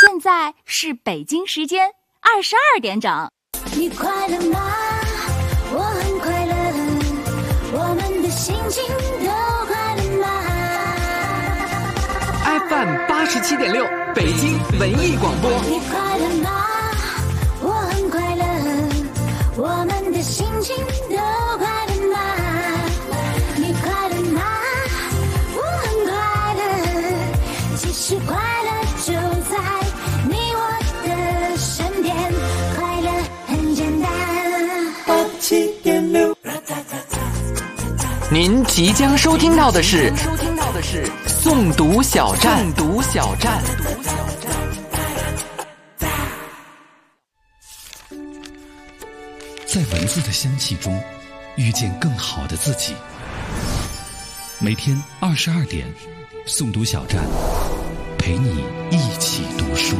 现在是北京时间22点整。 你快乐吗？我很快乐，我们的心情都快乐吗 ？FM 87.6，北京文艺广播。 你快乐吗？我很快乐，我们的心情都快乐吗？你快乐吗？我很快乐，其实快乐就在你我的身边，快乐很简单。87.6， 您即将收听到的是诵读小站。 在文字的香气中遇见更好的自己。每天22点，诵读小站，陪你一起读书。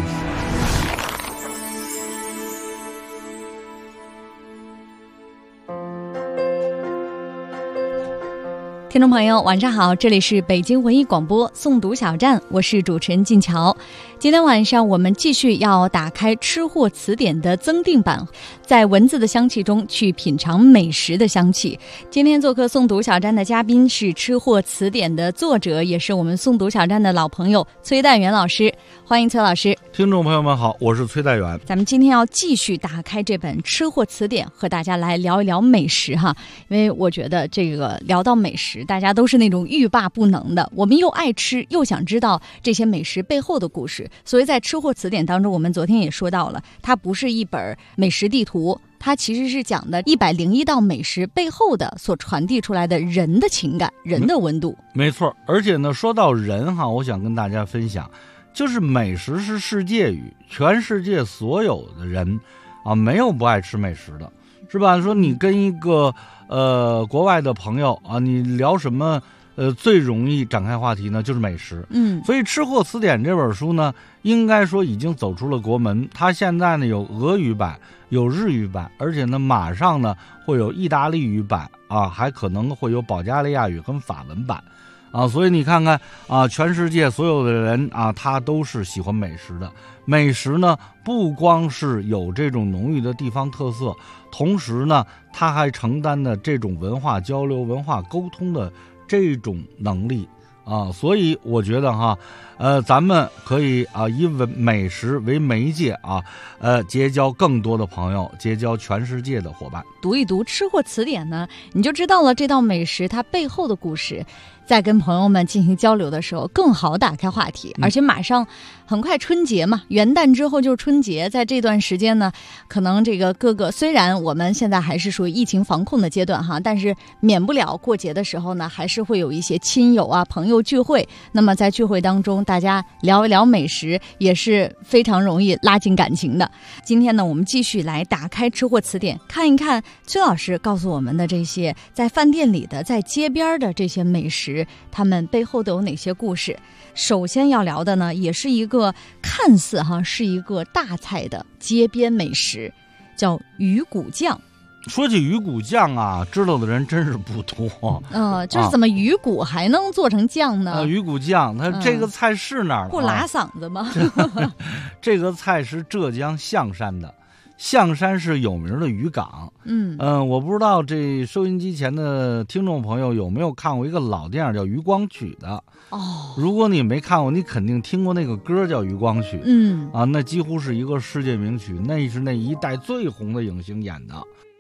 听众朋友晚上好，这里是北京文艺广播诵读小站，我是主持人静乔。今天晚上我们继续要打开吃货词典的增订版，在文字的香气中去品尝美食的香气。今天做客诵读小站的嘉宾是吃货词典的作者，也是我们诵读小站的老朋友崔代元老师，欢迎崔老师。 听众朋友们好，我是崔代元。 咱们今天要继续打开这本吃货词典，和大家来聊一聊美食哈。因为我觉得这个聊到美食，大家都是那种欲罢不能的，我们又爱吃，又想知道这些美食背后的故事。所以在吃货词典当中，我们昨天也说到了，它不是一本美食地图，它其实是讲的101道美食背后的所传递出来的人的情感，人的温度。 没错，而且呢，说到人哈，我想跟大家分享，就是美食是世界语，全世界所有的人啊，没有不爱吃美食的，是吧？说你跟一个国外的朋友啊，你聊什么最容易展开话题呢？就是美食。所以《吃货词典》这本书呢，应该说已经走出了国门。它现在呢有俄语版，有日语版，而且呢马上呢会有意大利语版啊，还可能会有保加利亚语跟法文版啊。所以你看看啊，全世界所有的人啊，他都是喜欢美食的。美食呢不光是有这种浓郁的地方特色，同时呢它还承担的这种文化交流、文化沟通的这种能力啊。所以我觉得哈，咱们可以啊以美食为媒介啊，结交更多的朋友，结交全世界的伙伴。 读一读吃货词典呢，你就知道了这道美食它背后的故事，在跟朋友们进行交流的时候更好打开话题。而且马上很快春节嘛，元旦之后就是春节，在这段时间呢，可能这个各个，虽然我们现在还是属于疫情防控的阶段哈，但是免不了过节的时候呢，还是会有一些亲友啊朋友聚会。那么在聚会当中，大家聊一聊美食也是非常容易拉近感情的。今天呢，我们继续来打开吃货词典，看一看崔老师告诉我们的这些在饭店里的、在街边的这些美食，他们背后都有哪些故事。首先要聊的呢，也是一个看似是一个大菜的街边美食，叫鱼骨酱。 说起鱼骨酱啊，知道的人真是不多。 就是怎么鱼骨还能做成酱呢？ 鱼骨酱，它这个菜是哪儿？ 不拉嗓子吗？ 这个菜是浙江象山的。象山是有名的渔港。我不知道这收音机前的听众朋友有没有看过一个老电影叫《渔光曲》的。如果你没看过，你肯定听过那个歌叫《渔光曲》。那几乎是一个世界名曲，那是那一代最红的影星演的。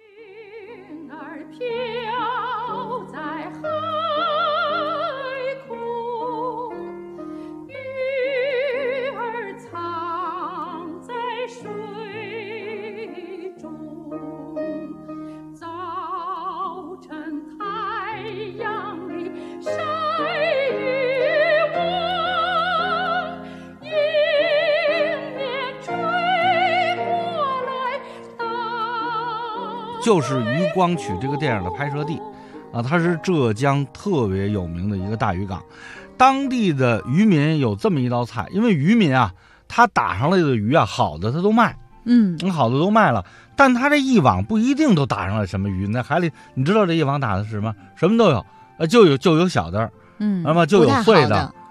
飘在海空，鱼儿藏在水中，早晨太阳里晒渔网，迎面吹过来就是《渔光曲》这个电影的拍摄地啊，它是浙江特别有名的一个大渔港。当地的渔民有这么一道菜，因为渔民啊，他打上来的鱼啊，好的他都卖，好的都卖了，但他这一网不一定都打上来什么鱼。那海里，你知道这一网打的是什么？什么都有，就有小的，那么就有碎的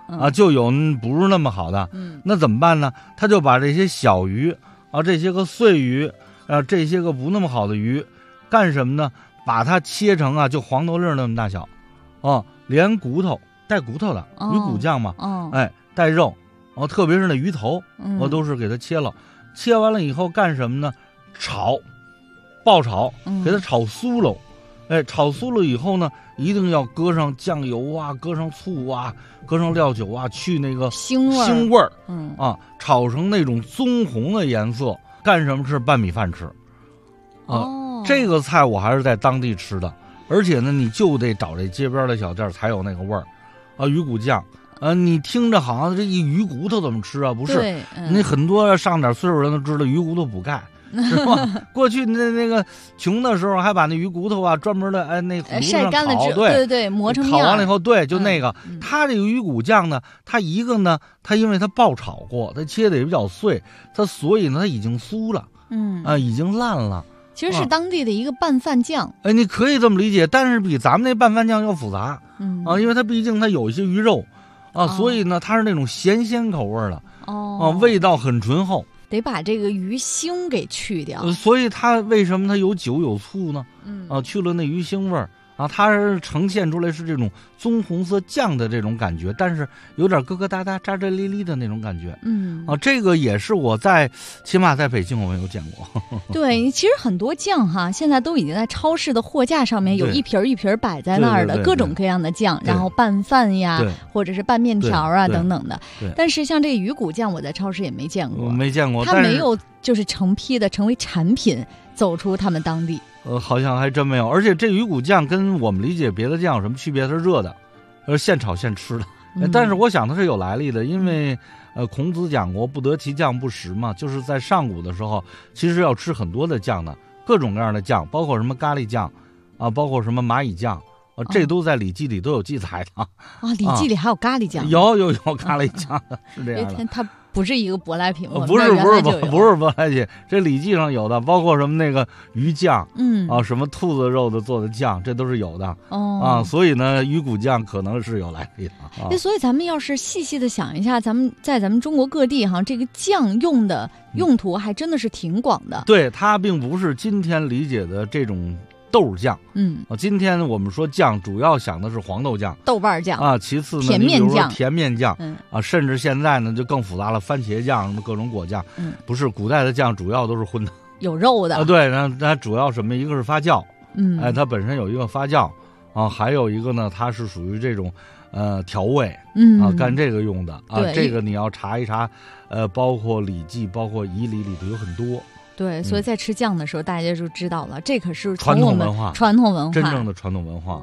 啊，就有不是那么好的。那怎么办呢？他就把这些小鱼啊，这些个碎鱼啊，这些个不那么好的鱼，干什么呢？把它切成啊，就黄豆粒那么大小，连骨头带骨头的鱼骨酱嘛，带肉，特别是那鱼头，我都是给它切了。切完了以后干什么呢？爆炒，给它炒酥了。炒酥了以后呢，一定要搁上酱油啊，搁上醋啊，搁上料酒啊，去那个腥味儿。炒成那种棕红的颜色，干什么吃？拌米饭吃。这个菜我还是在当地吃的，而且呢，你就得找这街边的小店才有那个味儿。鱼骨酱，你听着好像这一鱼骨头怎么吃啊？不是，那很多上点岁数人都知道鱼骨头补钙。是吧？过去那个穷的时候，还把那鱼骨头啊专门的那晒干了之后，对，磨成面。 烤完了以后，对，就那个。它这个鱼骨酱呢，它一个呢，它因为它爆炒过，它切的也比较碎，所以呢，它已经酥了，已经烂了。 其实是当地的一个拌饭酱。 你可以这么理解，但是比咱们那拌饭酱要复杂。因为它毕竟它有一些鱼肉，所以呢，它是那种咸鲜口味的。味道很醇厚。 得把这个鱼腥给去掉， 所以它为什么它有酒有醋呢？去了那鱼腥味儿啊，它是呈现出来是这种棕红色酱的这种感觉，但是有点疙疙瘩瘩、渣渣哩哩的那种感觉。这个也是我起码在北京我没有见过。 对，其实很多酱哈，现在都已经在超市的货架上面有一瓶一瓶摆在那儿的，各种各样的酱，然后拌饭呀，或者是拌面条啊等等的。但是像这个鱼骨酱，我在超市也没见过，它没有就是成批的成为产品走出他们当地。 好像还真没有，而且这鱼骨酱跟我们理解别的酱有什么区别？它是热的，现炒现吃的。但是我想它是有来历的，因为孔子讲过不得其酱不食嘛，就是在上古的时候，其实要吃很多的酱的，各种各样的酱，包括什么咖喱酱啊，包括什么蚂蚁酱。这都在《礼记》里都有记载的 《礼记》里还有咖喱酱， 有咖喱酱的，是这样的。 它不是一个舶来品， 不是舶来品，这《礼记》上有的，包括什么那个鱼酱，什么兔子肉的做的酱，这都是有的。所以呢，鱼骨酱可能是有来历的。 所以咱们要是细细的想一下，在咱们中国各地哈，这个酱用的用途还真的是挺广的。 对，它并不是今天理解的这种豆酱。今天我们说酱，主要想的是黄豆酱、 豆瓣酱啊，其次呢， 甜面酱、 甜面酱，甚至现在呢就更复杂了，番茄酱什么各种果酱。不是古代的酱主要都是荤的， 有肉的对，它主要什么？一个是发酵，它本身有一个发酵还有一个呢，它是属于这种调味，干这个用的啊。这个你要查一查，包括《礼记》，包括《仪礼》里头有很多。 对，所以在吃酱的时候，大家就知道了，这可是传统文化，真正的传统文化。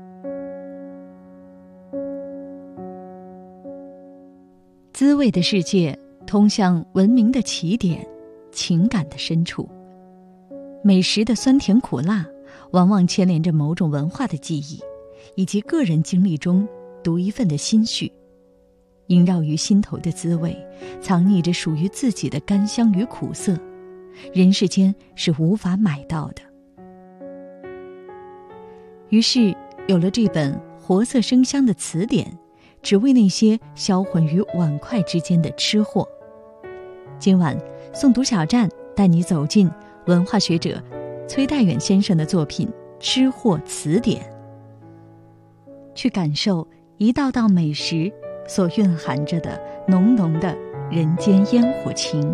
滋味的世界通向文明的起点，情感的深处。美食的酸甜苦辣，往往牵连着某种文化的记忆，以及个人经历中独一份的心绪。萦绕于心头的滋味，藏匿着属于自己的甘香与苦涩。人世间是无法买到的。于是有了这本活色生香的词典，只为那些销魂于碗筷之间的吃货。今晚诵读小站带你走进文化学者崔代远先生的作品《吃货词典》，去感受一道道美食所蕴含着的浓浓的人间烟火情。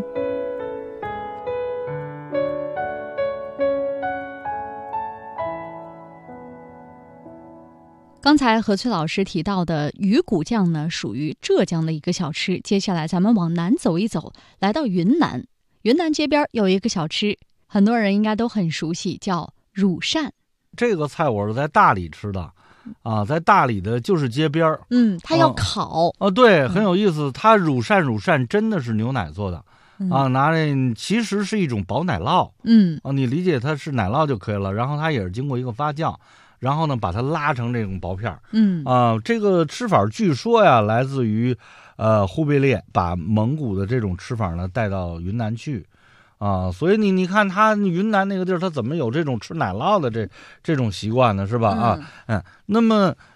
刚才何崔老师提到的鱼骨酱呢，属于浙江的一个小吃。接下来咱们往南走一走，来到云南。云南街边有一个小吃，很多人应该都很熟悉，叫乳扇。 这个菜我是在大理吃的，在大理的就是街边它要烤对，很有意思。它乳扇真的是牛奶做的拿来其实是一种薄奶酪，你理解它是奶酪就可以了。然后它也是经过一个发酵。然后呢，把它拉成这种薄片这个吃法据说呀，来自于忽必烈把蒙古的这种吃法呢带到云南去所以你看他云南那个地儿，他怎么有这种吃奶酪的这种习惯呢？是吧？那么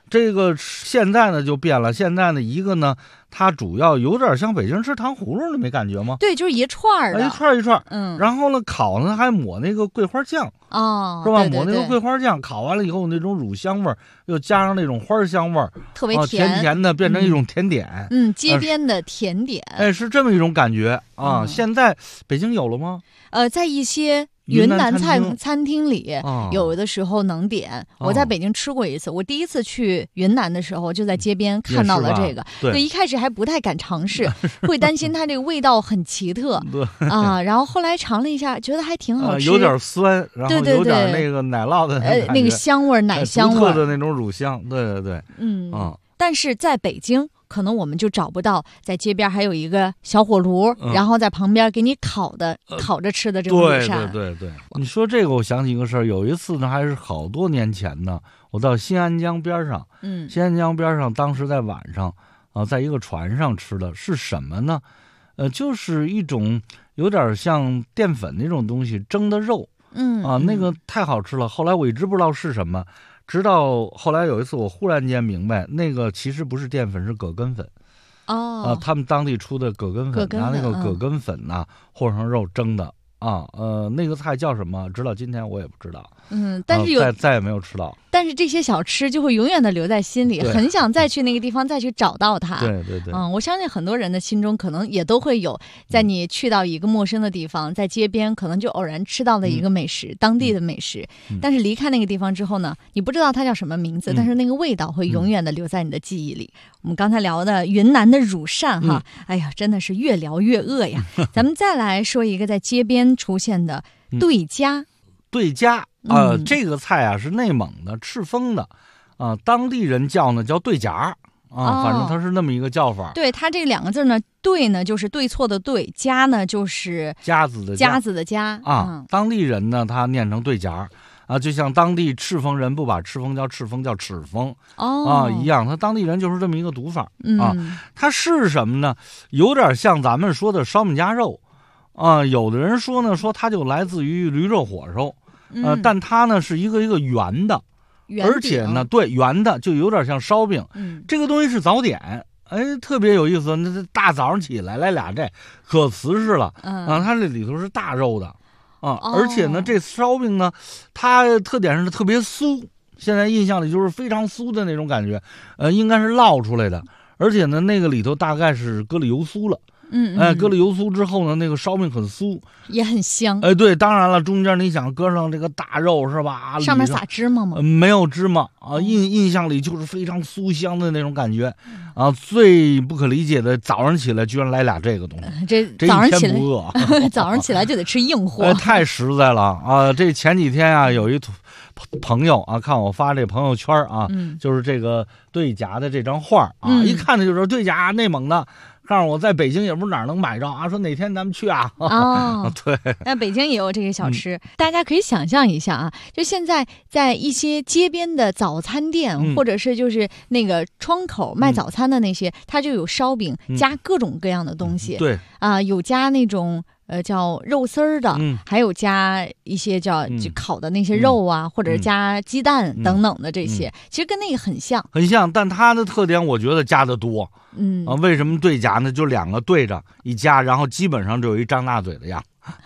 这个现在呢就变了，现在呢一个呢，它主要有点像北京吃糖葫芦，你没感觉吗？ 对，就是一串儿的， 一串一串， 嗯， 然后呢烤呢还抹那个桂花酱， 哦， 是吧？ 对对抹那个对桂花酱，烤完了以后那种乳香味儿，又加上那种花香味儿， 特别甜甜的，变成一种甜点。 街边的甜点， 哎，是这么一种感觉啊。 嗯现在北京有了吗？ 在一些云南餐厅餐厅里，有的时候能点。我在北京吃过一次，我第一次去云南的时候，就在街边看到了这个。 对， 一开始还不太敢尝试，会担心它这个味道很奇特啊。然后后来尝了一下，觉得还挺好吃， 有点酸，然后有点那个奶酪的那个香味儿，奶香味儿的那种乳香。对对对， 但是在北京，可能我们就找不到在街边还有一个小火炉，然后在旁边给你烤着吃的这种乳扇。 对，你说这个，我想起一个事儿。有一次呢，还是好多年前呢，我到新安江边上，新安江边上，当时在晚上在一个船上吃的是什么呢？就是一种有点像淀粉那种东西蒸的肉，那个太好吃了。后来我一直不知道是什么。直到后来有一次，我忽然间明白，那个其实不是淀粉，是葛根粉。他们当地出的葛根粉，拿那个葛根粉呐和上肉蒸的那个菜叫什么？直到今天我也不知道。 但是再也没有吃到。 但是这些小吃就会永远的留在心里，很想再去那个地方再去找到它。 对， 我相信很多人的心中可能也都会有，在你去到一个陌生的地方，在街边可能就偶然吃到的一个美食，当地的美食。但是离开那个地方之后呢，你不知道它叫什么名字，但是那个味道会永远的留在你的记忆里。我们刚才聊的云南的乳扇哈，哎呀，真的是越聊越饿呀。咱们再来说一个在街边出现的对家。 对家这个菜啊是内蒙的赤峰的当地人叫对夹反正它是那么一个叫法。 对，它这两个字呢，对呢就是对错的对，家呢就是夹子的夹当地人呢他念成对夹就像当地赤峰人不把赤峰叫赤峰，叫赤峰一样，他当地人就是这么一个读法它是什么呢？有点像咱们说的烧饼夹肉有的人说呢，说它就来自于驴肉火烧但它呢是一个圆的，而且呢圆的就有点像烧饼这个东西是早点，特别有意思。那大早上起来来俩这可瓷实了它这里头是大肉的而且呢这烧饼呢它特点是特别酥，现在印象里就是非常酥的那种感觉应该是烙出来的，而且呢那个里头大概是搁了油酥了搁了油酥之后呢，那个烧饼很酥， 也很香。 对，当然了，中间你想搁上这个大肉是吧？ 上面撒芝麻吗？ 没有芝麻印象里就是非常酥香的那种感觉最不可理解的，早上起来居然来俩这个东西， 这早上起来不饿，早上起来就得吃硬货， 太实在了这前几天有一朋友看我发这朋友圈就是这个对夹的这张画一看呢就是对夹内蒙的。告诉我在北京也不是哪儿能买着说哪天咱们去对， 那北京也有这些小吃大家可以想象一下就现在在一些街边的早餐店或者是就是那个窗口卖早餐的那些它就有烧饼加各种各样的东西对有加那种叫肉丝儿的还有加一些叫就烤的那些肉或者是加鸡蛋等等的这些其实跟那个很像，但它的特点我觉得加的多为什么对夹呢？就两个对着一夹，然后基本上就有一张大嘴的样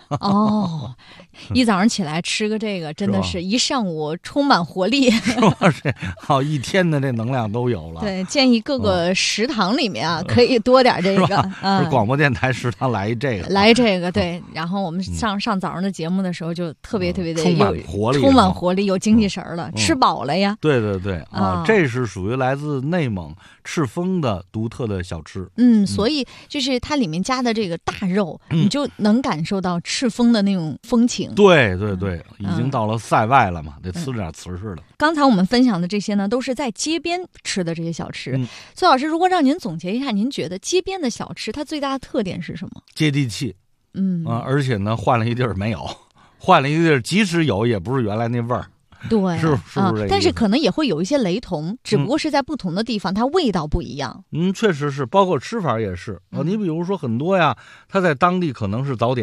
一早上起来吃个这个真的是一上午充满活力好一天的这能量都有了。 对，建议各个食堂里面可以多点这个是广播电台食堂来这个对，然后我们上早上的节目的时候就特别的充满活力有精气神了吃饱了呀。 对这是属于来自内蒙赤峰的独特的小吃所以就是它里面加的这个大肉你就能感受到赤峰的那种风情。 对，已经到了塞外了嘛，得吃点瓷实的。 刚才我们分享的这些呢，都是在街边吃的这些小吃。崔老师，如果让您总结一下，您觉得街边的小吃它最大的特点是什么？ 接地气。而且呢，换了一地儿没有，换了一地儿，即使有，也不是原来那味儿。 对， 是不是？ 但是可能也会有一些雷同，只不过是在不同的地方，它味道不一样。 确实是，包括吃法也是你比如说很多呀，它在当地可能是早点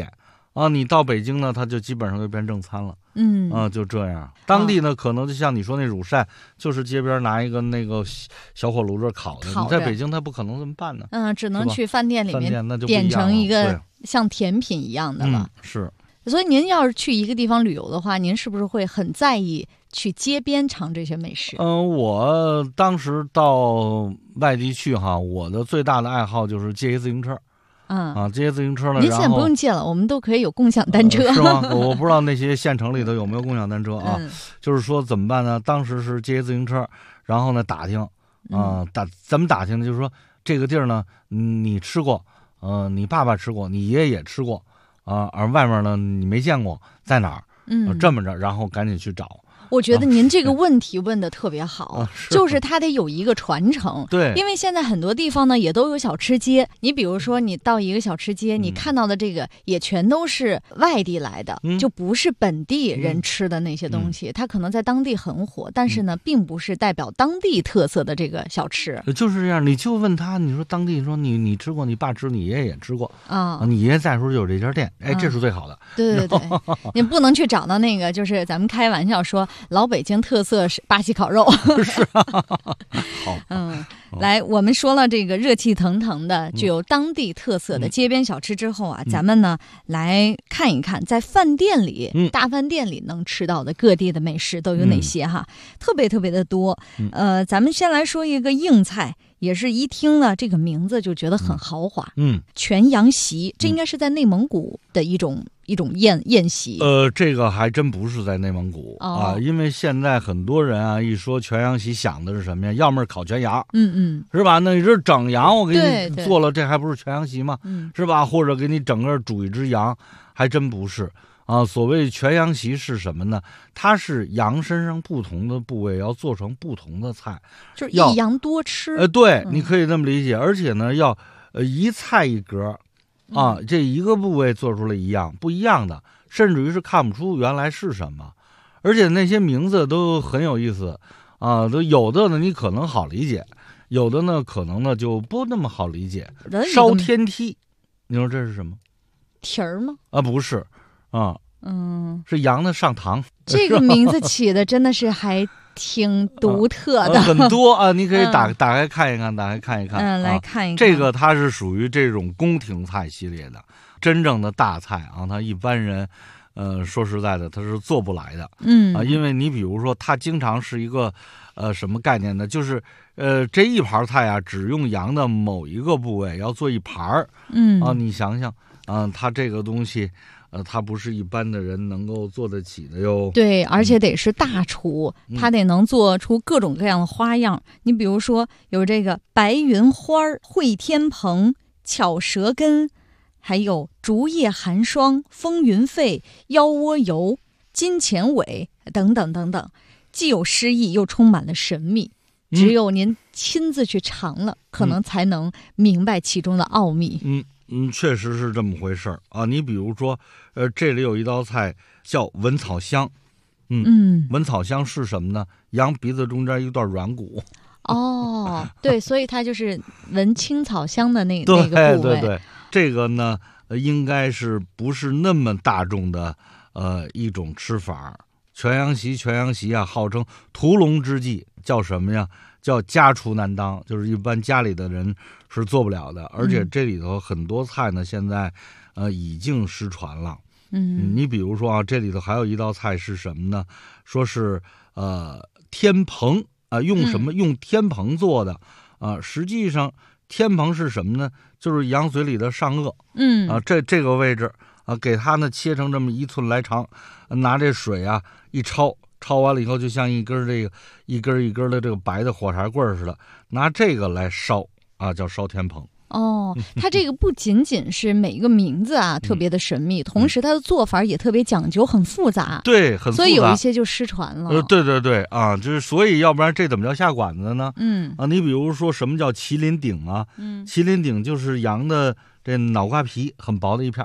啊，你到北京呢，它就基本上就变正餐了。就这样。当地呢，可能就像你说那乳扇，就是街边拿一个那个小火炉这烤的。你在北京，它不可能这么办呢。 只能去饭店里面那就点成一个像甜品一样的了。 是。 所以您要是去一个地方旅游的话，您是不是会很在意去街边尝这些美食？ 我当时到外地去哈，我的最大的爱好就是借一自行车。借自行车呢。 您现在不用借了，我们都可以有共享单车。 是吗？我不知道那些县城里头有没有共享单车啊。就是说怎么办呢？当时是借一自行车，然后呢打听怎么打听呢？就是说这个地儿呢，你吃过，你爸爸吃过，你爷爷也吃过，而外面呢你没见过，在哪儿？这么着，然后赶紧去找。 我觉得您这个问题问得特别好，就是它得有一个传承。 对， 因为现在很多地方呢也都有小吃街，你比如说你到一个小吃街，你看到的这个也全都是外地来的，就不是本地人吃的那些东西，它可能在当地很火，但是呢并不是代表当地特色的这个小吃。 就是这样，你就问他，你说当地说你吃过，你爸吃，你爷爷也吃过你爷爷在时候就有这家店，这是最好的。 对，你不能去找到那个，就是咱们开玩笑说老北京特色是巴西烤肉。 是好。 来，我们说了这个热气腾腾的具有当地特色的街边小吃之后啊，咱们呢来看一看在饭店里大饭店里能吃到的各地的美食都有哪些哈。特别的多。咱们先来说一个硬菜，也是一听了这个名字就觉得很豪华。全羊席，这应该是在内蒙古的一种宴席。 这个还真不是在内蒙古因为现在很多人啊一说全羊席想的是什么呀？要么是烤全羊，是吧？那你这整羊我给你做了，这还不是全羊席吗？是吧？或者给你整个煮一只羊，还真不是所谓全羊席是什么呢？它是羊身上不同的部位要做成不同的菜， 就是一羊多吃。 对，你可以这么理解。而且呢，要一菜一格这一个部位做出来不一样的，甚至于是看不出原来是什么。而且那些名字都很有意思都有的呢你可能好理解，有的呢可能呢就不那么好理解。烧天梯，你说这是什么？ 蹄儿吗？ 不是是羊的上膛。 这个名字起的真的是还挺独特的。 很多你可以打开看一看，来看一看。 来看一看。 这个它是属于这种宫廷菜系列的，真正的大菜它一般人说实在的他是做不来的。因为你比如说它经常是一个什么概念呢？就是这一盘菜只用羊的某一个部位要做一盘你想想它这个东西它不是一般的人能够做得起的哟。 对，而且得是大厨，他得能做出各种各样的花样。你比如说有这个白云花、会天蓬、巧舌根，还有竹叶寒霜、风云沸、腰窝油、金钱尾等等等等，既有诗意又充满了神秘。只有您亲自去尝了，可能才能明白其中的奥秘。 确实是这么回事你比如说这里有一道菜叫文草香。文草香是什么呢？羊鼻子中间一段软骨。 对，所以它就是闻青草香的那个部位。 对，这个呢应该是不是那么大众的一种吃法。全羊席号称屠龙之计，叫什么呀？叫家厨难当，就是一般家里的人是做不了的。而且这里头很多菜呢现在已经失传了。你比如说这里头还有一道菜是什么呢？说是天蓬用什么？用天蓬做的实际上天蓬是什么呢？就是羊嘴里的上颚。这个位置给它呢切成这么1寸来长，拿这水一焯完了以后，就像一根这个一根的这个白的火柴棍似的，拿这个来烧叫烧天蓬。 它这个不仅仅是每一个名字特别的神秘，同时它的做法也特别讲究，很复杂。 对，很复杂， 所以有一些就失传了。 对就是所以要不然这怎么叫下馆子呢？你比如说什么叫麒麟顶麒麟顶就是羊的这脑瓜皮很薄的一片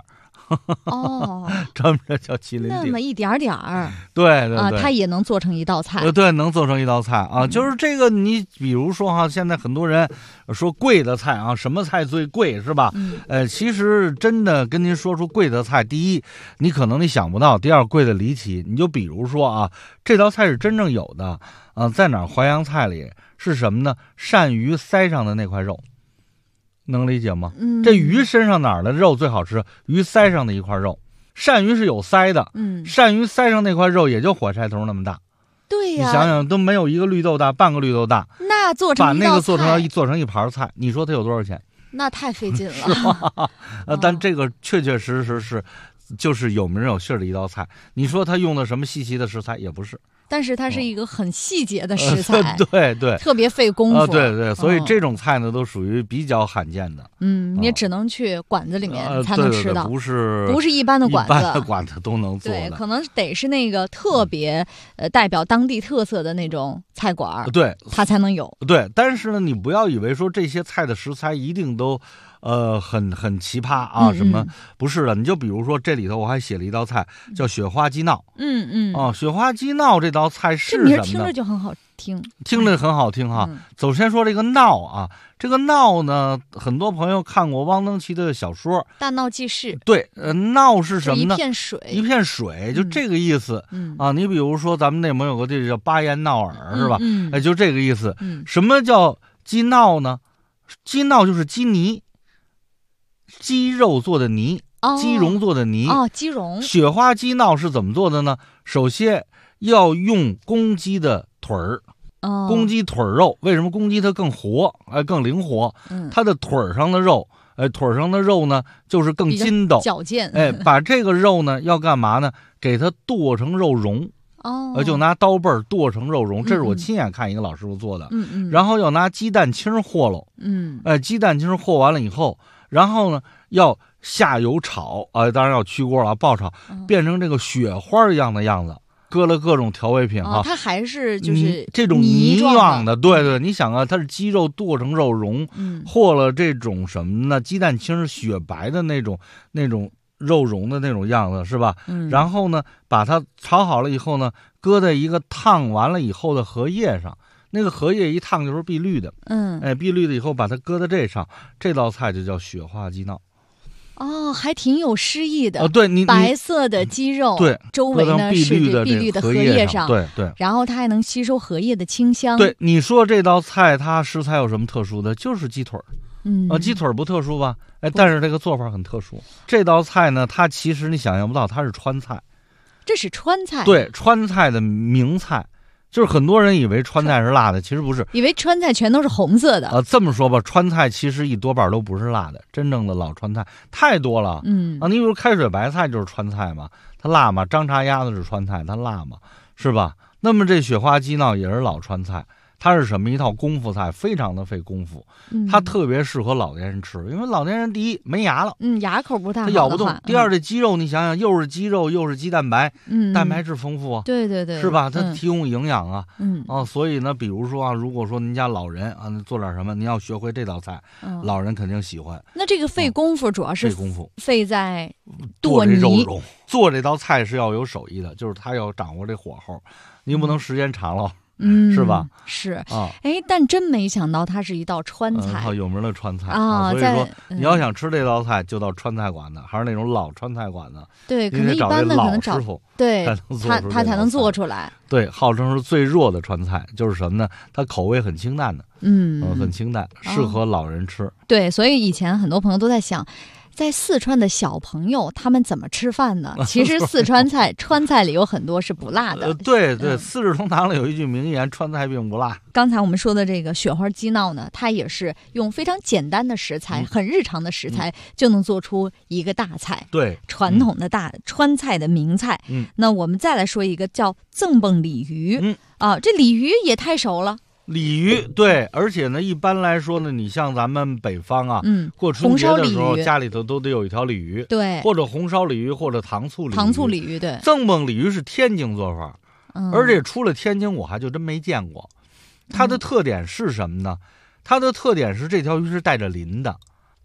哦， 专门叫麒麟锭。 那么一点点儿对对对， 它也能做成一道菜。 对，能做成一道菜啊。就是这个，你比如说哈，现在很多人说贵的菜啊，什么菜最贵是吧？其实真的跟您说出贵的菜，第一，你可能你想不到；第二，贵的离奇。你就比如说啊，这道菜是真正有的在哪儿？淮扬菜里是什么呢？鳝鱼鳃上的那块肉。能理解吗？这鱼身上哪儿的肉最好吃？鱼鳃上的一块肉。鳝鱼是有鳃的，鳝鱼鳃上那块肉也就火柴头那么大。 对呀， 你想想都没有一个绿豆大，半个绿豆大。 那做成把那个做成成一盘菜，你说它有多少钱？ 那太费劲了。 但这个确确实实是，就是有名有姓的一道菜。你说它用的什么稀奇的食材也不是。 但是它是一个很细节的食材， 对对， 特别费功夫。 对对，所以这种菜呢，都属于比较罕见的。 你只能去馆子里面才能吃到， 不是一般的馆子， 一般的馆子都能做的。 对，可能得是那个特别代表当地特色的那种菜馆， 对， 它才能有。 对，但是呢，你不要以为说这些菜的食材一定都。很奇葩啊！什么不是的？你就比如说这里头我还写了一道菜叫雪花鸡闹。雪花鸡闹这道菜是什么呢？ 听着就很好听， 听着很好听哈。首先说这个闹啊，这个闹呢，很多朋友看过汪曾祺的小说《 大闹记事》。 对，闹是什么呢？ 一片水，就这个意思。你比如说咱们内蒙有个地儿叫巴彦淖尔，是吧？就这个意思。什么叫鸡闹呢？鸡闹就是鸡泥。鸡肉做的泥，鸡蓉做的泥。 鸡蓉。 雪花鸡闹是怎么做的呢？首先要用公鸡的腿儿，公鸡腿肉。为什么公鸡它更活，更灵活？它的腿上的肉，腿上的肉呢，就是更筋斗、 矫健。 把这个肉呢，要干嘛呢？给它剁成肉蓉。就拿刀背剁成肉蓉，这是我亲眼看一个老师傅做的。然后要拿鸡蛋清和喽。鸡蛋清和完了以后。然后呢，要下油炒当然要去锅了，爆炒，变成这个雪花一样的样子，搁了各种调味品它还是就是这种泥状的。对对，你想啊，它是鸡肉剁成肉蓉，和了这种什么呢？鸡蛋清雪白的那种肉蓉的那种样子，是吧？然后呢，把它炒好了以后呢，搁在一个烫完了以后的荷叶上。那个荷叶一烫就是碧绿的，碧绿的以后把它搁在这上，这道菜就叫雪花鸡闹。 还挺有诗意的。 对，你白色的鸡肉， 对， 周围呢是碧绿的荷叶上， 对对。 然后它还能吸收荷叶的清香。 对，你说这道菜它食材有什么特殊的？就是鸡腿儿。鸡腿儿不特殊吧？但是这个做法很特殊。这道菜呢，它其实你想象不到，它是川菜。 这是川菜。 对，川菜的名菜。就是很多人以为川菜是辣的，其实不是， 以为川菜全都是红色的。 这么说吧，川菜其实一多半都不是辣的，真正的老川菜太多了。你比如开水白菜就是川菜嘛，它辣嘛；张茶鸭子是川菜，它辣嘛，是吧？那么这雪花鸡闹也是老川菜。它是什么一套功夫菜，非常的费功夫。它特别适合老年人吃，因为老年人第一没牙了， 牙口不太好， 它咬不动。第二，这鸡肉你想想，又是鸡肉又是鸡蛋白，蛋白质丰富啊， 对对对， 是吧？它提供营养啊，所以呢，比如说啊，如果说您家老人啊做点什么，您要学会这道菜，老人肯定喜欢。 那这个费功夫主要是费在剁这肉蓉，做这道菜是要有手艺的，就是他要掌握这火候，您不能时间长了。是吧？ 是啊，但真没想到它是一道川菜， 有名的川菜啊。所以说，你要想吃这道菜，就到川菜馆子，还是那种老川菜馆子。 对，可能一般的可能找师傅， 对，他才能做出来。 对，号称是最弱的川菜，就是什么呢？它口味很清淡的，很清淡，适合老人吃。 对，所以以前很多朋友都在想。在四川的小朋友他们怎么吃饭呢？其实四川菜川菜里有很多是不辣的。 对对，四世同堂里有一句名言，川菜并不辣。 刚才我们说的这个雪花鸡闹呢，它也是用非常简单的食材，很日常的食材就能做出一个大菜。 对， 传统的川菜的名菜。那我们再来说一个叫赠蹦鲤鱼。这鲤鱼也太熟了。 鲤鱼对，而且呢，一般来说呢，你像咱们北方啊，过春节的时候，家里头都得有一条鲤鱼， 对， 或者红烧鲤鱼，或者糖醋鲤鱼。 糖醋鲤鱼对， 赠蹦鲤鱼是天津做法，而且除了天津，我还就真没见过。它的特点是什么呢？它的特点是这条鱼是带着鳞的，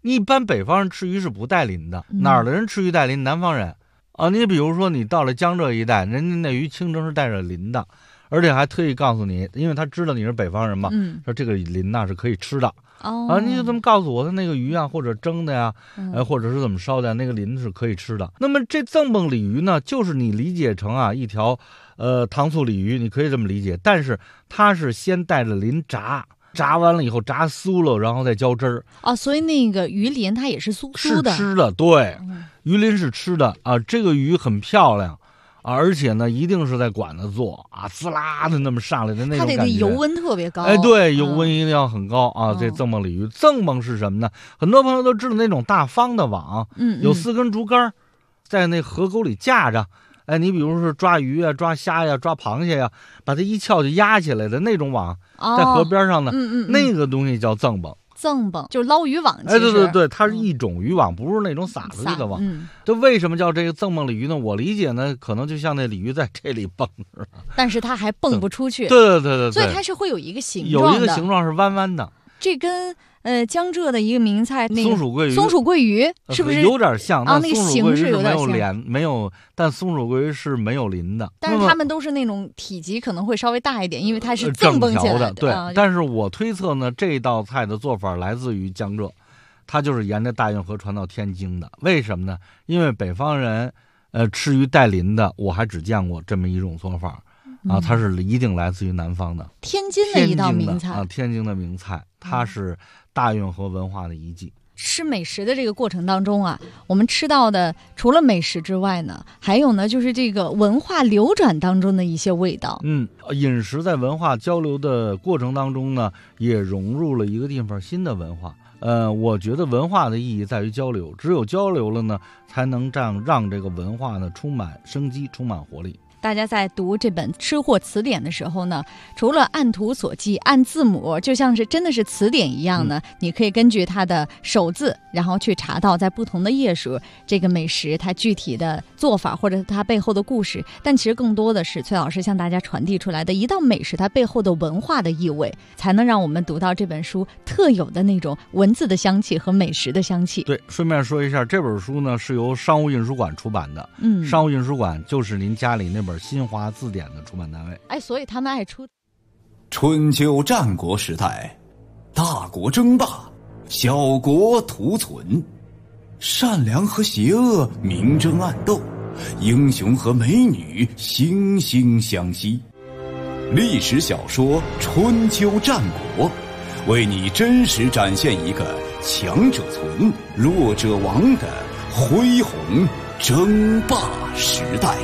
一般北方人吃鱼是不带鳞的，哪儿的人吃鱼带鳞？南方人啊。你比如说你到了江浙一带，人家那鱼清蒸是带着鳞的，而且还特意告诉你，因为他知道你是北方人嘛，说这个鳞呐是可以吃的。你就这么告诉我，他那个鱼啊，或者蒸的呀，或者是怎么烧的，那个鳞是可以吃的。那么这赠蹦鲤鱼呢，就是你理解成啊一条糖醋鲤鱼，你可以这么理解，但是它是先带着鳞炸完了以后炸酥了，然后再浇汁儿。 所以那个鱼鳞它也是酥酥的， 是吃的，对，鱼鳞是吃的啊。这个鱼很漂亮啊，而且呢，一定是在馆子做啊，滋啦的那么上来的那种感觉， 它得油温特别高。 对，油温一定要很高啊。这赠蹦鲤鱼，赠蹦是什么呢？很多朋友都知道那种大方的网，有4根竹竿，在那河沟里架着。你比如说抓鱼啊、抓虾呀、抓螃蟹呀，把它一翘就压起来的那种网，在河边上呢，那个东西叫赠蹦。赠蹦就是捞渔网，对，它是一种渔网，不是那种撒出去的网。这为什么叫这个赠蹦鲤鱼呢？我理解呢，可能就像那鲤鱼在这里蹦， 但是它还蹦不出去。 对， 所以它是会有一个形状的， 有一个形状是弯弯的。 这跟江浙的一个名菜，那个松鼠桂鱼是不是有点像？ 那个形式有点像， 没有，但松鼠桂鱼是没有鳞的。 但是它们都是那种体积可能会稍微大一点，因为它是赠蹦起来的。 对，但是我推测呢，这道菜的做法来自于江浙，它就是沿着大运河传到天津的。为什么呢？因为北方人吃鱼带鳞的，我还只见过这么一种做法啊，它是一定来自于南方的。 天津的一道名菜啊，天津的名菜，它是大运河文化的遗迹。 吃美食的这个过程当中啊，我们吃到的除了美食之外呢，还有呢就是这个文化流转当中的一些味道。 饮食在文化交流的过程当中呢，也融入了一个地方新的文化。我觉得文化的意义在于交流，只有交流了呢，才能让这个文化呢充满生机，充满活力。 大家在读这本吃货词典的时候呢，除了按图索骥、按字母，就像是真的是词典一样呢，你可以根据它的首字，然后去查到在不同的页数这个美食它具体的做法或者它背后的故事。但其实更多的是崔老师向大家传递出来的一道美食它背后的文化的意味，才能让我们读到这本书特有的那种文字的香气和美食的香气。 对，顺便说一下，这本书呢是由商务印书馆出版的。商务印书馆就是您家里那本新华字典的出版单位。 所以他们爱出。 春秋战国时代，大国争霸，小国图存，善良和邪恶明争暗斗，英雄和美女惺惺相惜。历史小说《春秋战国》，为你真实展现一个强者存，弱者亡的恢宏争霸时代。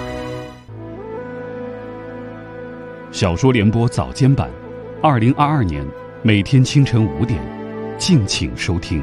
小说联播早间版，2022年每天清晨5点，敬请收听。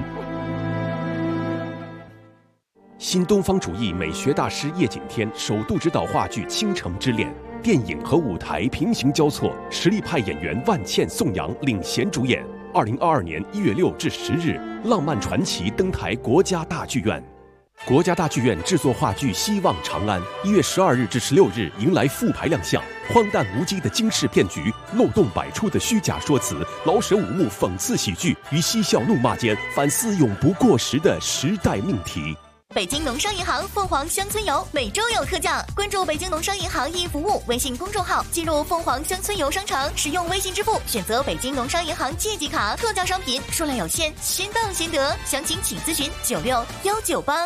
新东方主义美学大师叶锦添首度执导话剧《倾城之恋》，电影和舞台平行交错，实力派演员万茜、宋阳领衔主演。2022年1月6至10日，浪漫传奇登台国家大剧院。国家大剧院制作话剧《希望长安》，1月12日至16日迎来复排亮相。荒诞无稽的惊世骗局，漏洞百出的虚假说辞，老舍五幕讽刺喜剧与嬉笑怒骂间反思永不过时的时代命题。 北京农商银行凤凰乡村游每周有特价，关注北京农商银行一服务微信公众号，进入凤凰乡村游商城，使用微信支付，选择北京农商银行借记卡，特价商品数量有限，先到先得，详情请咨询96198。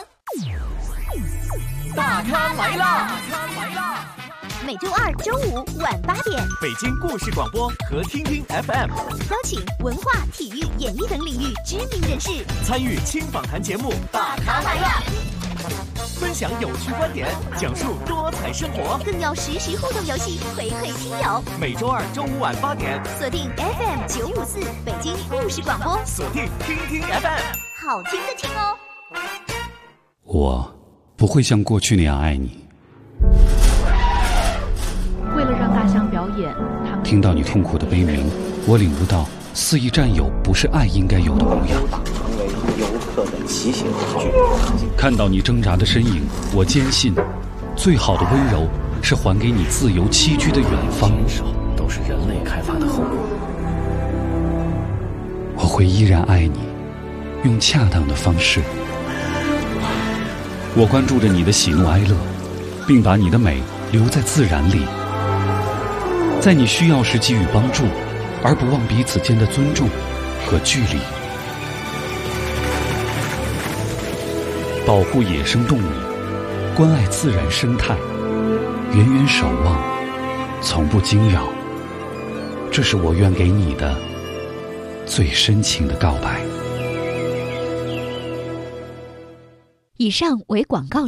大咖来啦！ 每周2、周5晚8点， 北京故事广播和听听 FM 邀请文化、体育、演艺等领域知名人士参与轻访谈节目《大咖来啦》，分享有趣观点，讲述多彩生活， 更有实时互动游戏回馈听友。 每周2、周5晚8点， 锁定 FM 954北京故事广播， 锁定听听 FM， 好听的听哦。 我不会像过去那样爱你。 为了让大象表演，他们听到你痛苦的悲鸣，我领悟到肆意占有不是爱应该有的模样。 成为游客的骑行工具。 看到你挣扎的身影，我坚信，最好的温柔是还给你自由栖居的远方。 都是人类开发的后果。 我会依然爱你， 用恰当的方式。我关注着你的喜怒哀乐，并把你的美留在自然里，在你需要时给予帮助，而不忘彼此间的尊重和距离。保护野生动物，关爱自然生态，远远守望，从不惊扰，这是我愿给你的最深情的告白。 以上为广告。